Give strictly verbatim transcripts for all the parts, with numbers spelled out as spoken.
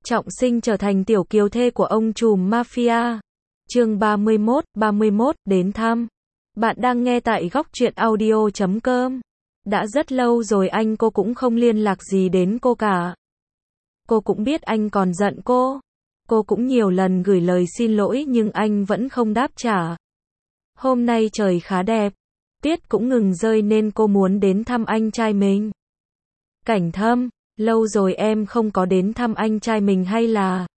Trọng sinh trở thành tiểu kiều thê của ông trùm mafia. Chương ba mươi mốt, ba mươi mốt, đến thăm. Bạn đang nghe tại góc truyện audio chấm com. Đã rất lâu rồi anh cô cũng không liên lạc gì đến cô cả. Cô cũng biết anh còn giận cô. Cô cũng nhiều lần gửi lời xin lỗi nhưng anh vẫn không đáp trả. Hôm nay trời khá đẹp. Tuyết cũng ngừng rơi nên cô muốn đến thăm anh trai mình. Cảnh Thâm, lâu rồi em không có đến thăm anh trai mình hay là...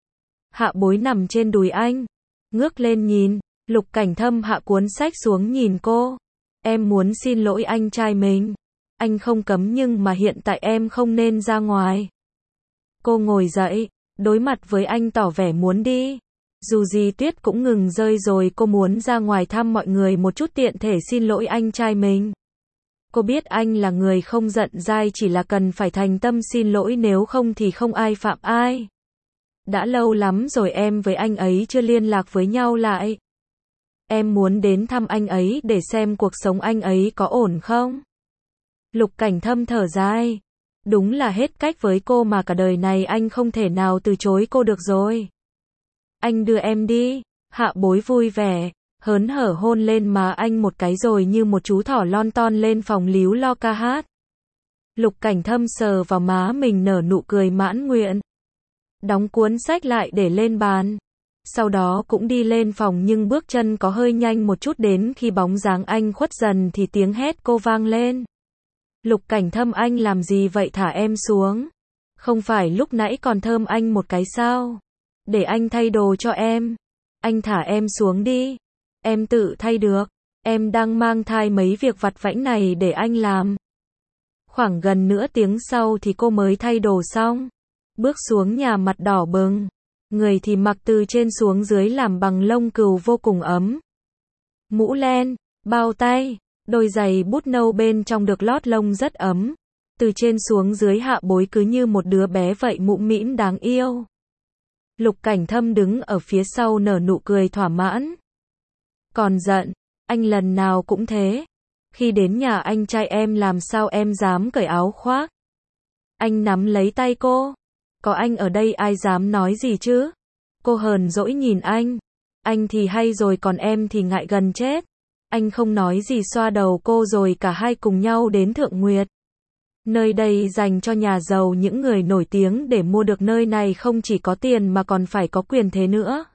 Hạ Bối nằm trên đùi anh, ngước lên nhìn, Lục Cảnh Thâm hạ cuốn sách xuống nhìn cô. Em muốn xin lỗi anh trai mình. Anh không cấm nhưng mà hiện tại em không nên ra ngoài. Cô ngồi dậy, đối mặt với anh tỏ vẻ muốn đi. Dù gì tuyết cũng ngừng rơi rồi, cô muốn ra ngoài thăm mọi người một chút tiện thể xin lỗi anh trai mình. Cô biết anh là người không giận dai, chỉ là cần phải thành tâm xin lỗi, nếu không thì không ai phạm ai. Đã lâu lắm rồi em với anh ấy chưa liên lạc với nhau lại. Em muốn đến thăm anh ấy để xem cuộc sống anh ấy có ổn không. Lục Cảnh Thâm thở dài. Đúng là hết cách với cô mà cả đời này anh không thể nào từ chối cô được rồi. Anh đưa em đi. Hạ Bối vui vẻ, hớn hở hôn lên má anh một cái rồi như một chú thỏ lon ton lên phòng líu lo ca hát. Lục Cảnh Thâm sờ vào má mình nở nụ cười mãn nguyện. Đóng cuốn sách lại để lên bàn. Sau đó cũng đi lên phòng nhưng bước chân có hơi nhanh một chút, đến khi bóng dáng anh khuất dần thì tiếng hét cô vang lên. Lục Cảnh Thâm, anh làm gì vậy, thả em xuống. Không phải lúc nãy còn thơm anh một cái sao? Để anh thay đồ cho em. Anh thả em xuống đi. Em tự thay được. Em đang mang thai, mấy việc vặt vãnh này để anh làm. Khoảng gần nửa tiếng sau thì cô mới thay đồ xong. Bước xuống nhà mặt đỏ bừng. Người thì mặc từ trên xuống dưới làm bằng lông cừu vô cùng ấm. Mũ len, bao tay, đôi giày bút nâu bên trong được lót lông rất ấm. Từ trên xuống dưới Hạ Bối cứ như một đứa bé vậy, mũm mĩm đáng yêu. Lục Cảnh Thâm đứng ở phía sau nở nụ cười thỏa mãn. Còn giận, anh lần nào cũng thế. Khi đến nhà anh trai em làm sao em dám cởi áo khoác. Anh nắm lấy tay cô. Có anh ở đây ai dám nói gì chứ? Cô hờn dỗi nhìn anh. Anh thì hay rồi, còn em thì ngại gần chết. Anh không nói gì, xoa đầu cô rồi cả hai cùng nhau đến Thượng Nguyệt. Nơi đây dành cho nhà giàu, những người nổi tiếng. Để mua được nơi này không chỉ có tiền mà còn phải có quyền thế nữa.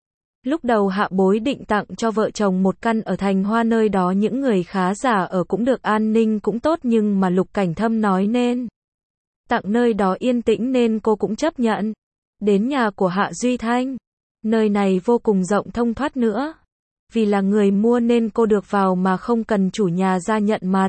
Lúc đầu Hạ Bối định tặng cho vợ chồng một căn ở Thành Hoa, nơi đó những người khá giả ở cũng được, an ninh cũng tốt, nhưng mà Lục Cảnh Thâm nói nên tặng nơi đó yên tĩnh nên cô cũng chấp nhận. Đến nhà của Hạ Duy Thanh. Nơi này vô cùng rộng thông thoát nữa. Vì là người mua nên cô được vào mà không cần chủ nhà ra nhận mặt.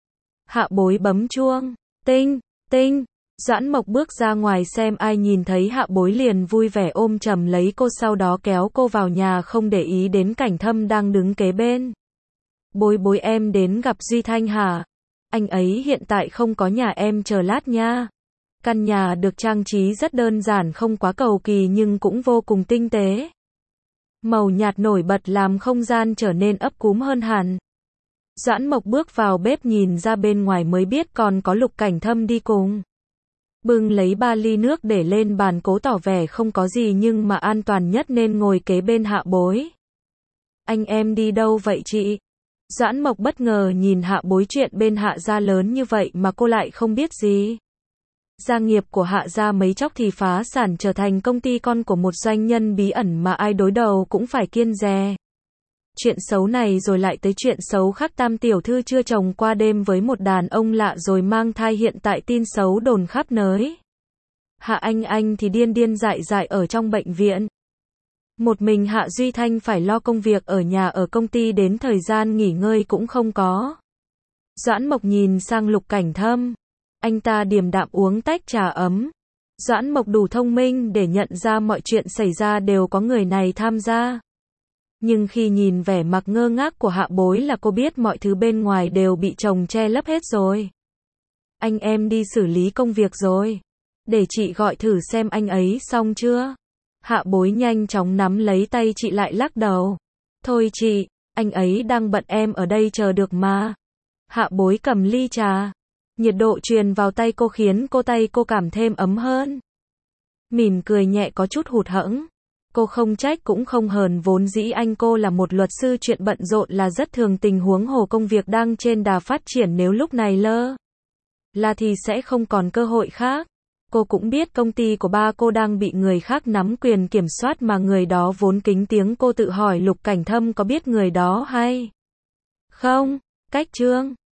Hạ Bối bấm chuông. Tinh, tinh. Doãn Mộc bước ra ngoài xem ai, nhìn thấy Hạ Bối liền vui vẻ ôm chầm lấy cô, sau đó kéo cô vào nhà không để ý đến Cảnh Thâm đang đứng kế bên. Bối bối, em đến gặp Duy Thanh hả? Anh ấy hiện tại không có nhà, em chờ lát nha. Căn nhà được trang trí rất đơn giản, không quá cầu kỳ nhưng cũng vô cùng tinh tế. Màu nhạt nổi bật làm không gian trở nên ấp cúm hơn hẳn. Doãn Mộc bước vào bếp, nhìn ra bên ngoài mới biết còn có Lục Cảnh Thâm đi cùng. Bưng lấy ba ly nước để lên bàn, cố tỏ vẻ không có gì nhưng mà an toàn nhất nên ngồi kế bên Hạ Bối. Anh em đi đâu vậy chị? Doãn Mộc bất ngờ nhìn Hạ Bối, chuyện bên Hạ gia lớn như vậy mà cô lại không biết gì. Gia nghiệp của Hạ gia mấy chốc thì phá sản, trở thành công ty con của một doanh nhân bí ẩn mà ai đối đầu cũng phải kiêng dè. Chuyện xấu này rồi lại tới chuyện xấu khác, Tam tiểu thư chưa chồng qua đêm với một đàn ông lạ rồi mang thai, hiện tại tin xấu đồn khắp nơi. Hạ Anh Anh thì điên điên dại dại ở trong bệnh viện. Một mình Hạ Duy Thanh phải lo công việc ở nhà, ở công ty, đến thời gian nghỉ ngơi cũng không có. Doãn Mộc nhìn sang Lục Cảnh Thâm. Anh ta điềm đạm uống tách trà ấm. Doãn Mộc đủ thông minh để nhận ra mọi chuyện xảy ra đều có người này tham gia. Nhưng khi nhìn vẻ mặt ngơ ngác của Hạ Bối là cô biết mọi thứ bên ngoài đều bị chồng che lấp hết rồi. Anh em đi xử lý công việc rồi. Để chị gọi thử xem anh ấy xong chưa. Hạ Bối nhanh chóng nắm lấy tay chị, lại lắc đầu. Thôi chị, anh ấy đang bận, em ở đây chờ được mà. Hạ Bối cầm ly trà. Nhiệt độ truyền vào tay cô khiến cô tay cô cảm thêm ấm hơn. Mỉm cười nhẹ có chút hụt hẫng. Cô không trách cũng không hờn, vốn dĩ anh cô là một luật sư, chuyện bận rộn là rất thường tình, huống hồ công việc đang trên đà phát triển, nếu lúc này lơ là thì sẽ không còn cơ hội khác. Cô cũng biết công ty của ba cô đang bị người khác nắm quyền kiểm soát, mà người đó vốn kính tiếng. Cô tự hỏi Lục Cảnh Thâm có biết người đó hay không? Cách Trương